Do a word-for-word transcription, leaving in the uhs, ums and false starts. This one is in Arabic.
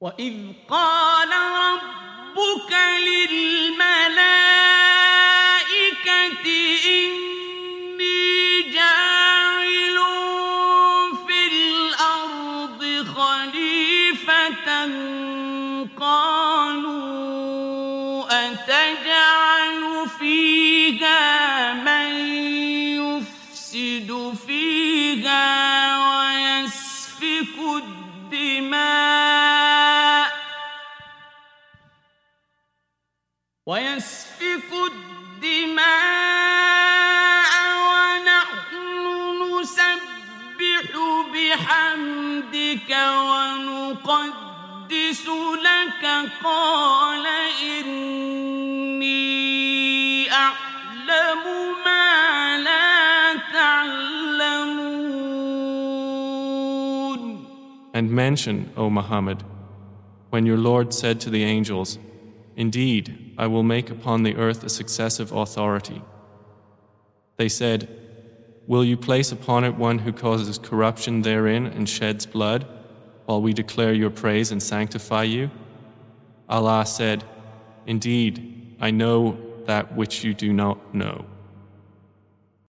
وَإِذْ قَالَ رَبُّكَ لِلْمَلَائِكَةِ إِنِّي جَاعِلٌ فِي الْأَرْضِ خَلِيفَةً قَالُوا أَتَجْعَلُ فِيهَا مَن يُفْسِدُ فِيهَا وَيَسْفِكُ الدِّمَاءَ وَيَسْفِكُ الدِّمَاءَ وَنَحْنُ نُسَبِّحُ بِحَمْدِكَ وَنُقَدِّسُ لَكَ قَالَ إِنِّي أَعْلَمُ مَا لَا تَعْلَمُونَ. And mention, O Muhammad, when your Lord said to the angels, "Indeed, I will make upon the earth a successive authority." They said, "Will you place upon it one who causes corruption therein and sheds blood, while we declare your praise and sanctify you?" Allah said, "Indeed, I know that which you do not know."